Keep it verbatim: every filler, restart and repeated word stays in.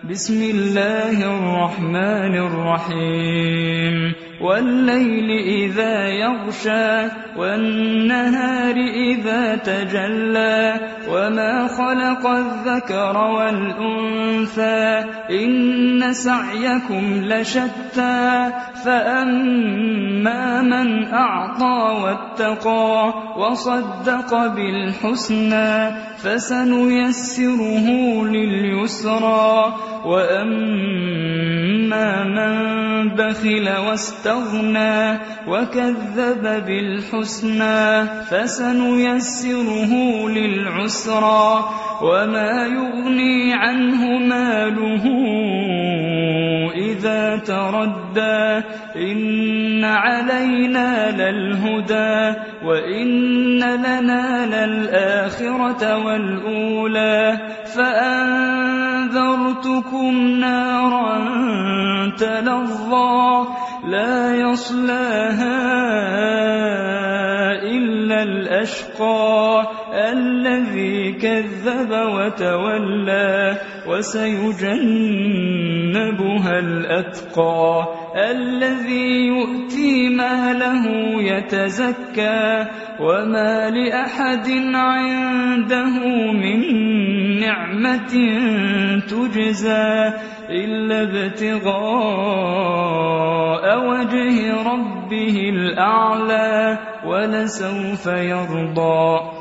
بسم الله الرحمن الرحيم والليل إذا يغشى والنهار إذا تجلى وما خلق الذكر والأنثى إن سعيكم لشتى فأما من أعطى واتقى وصدق بالحسنى فسنيسره لليسرى وأما من بخل واستغنى وكذب بالحسنى فسنيسره للعسرى وما يغني عنه ماله إذا تردى إن علينا للهدى وإن لنا للآخرة والأولى فأنذرتكم نارا تلظى لا يصلاها إلا الأشقى الذي كذب وتولى وسيجنبها الأتقى الذي يؤتي ماله يتزكى وما لأحد عنده من نعمة تجزى إلا ابتغاء وجه ربه الأعلى ولسوف يرضى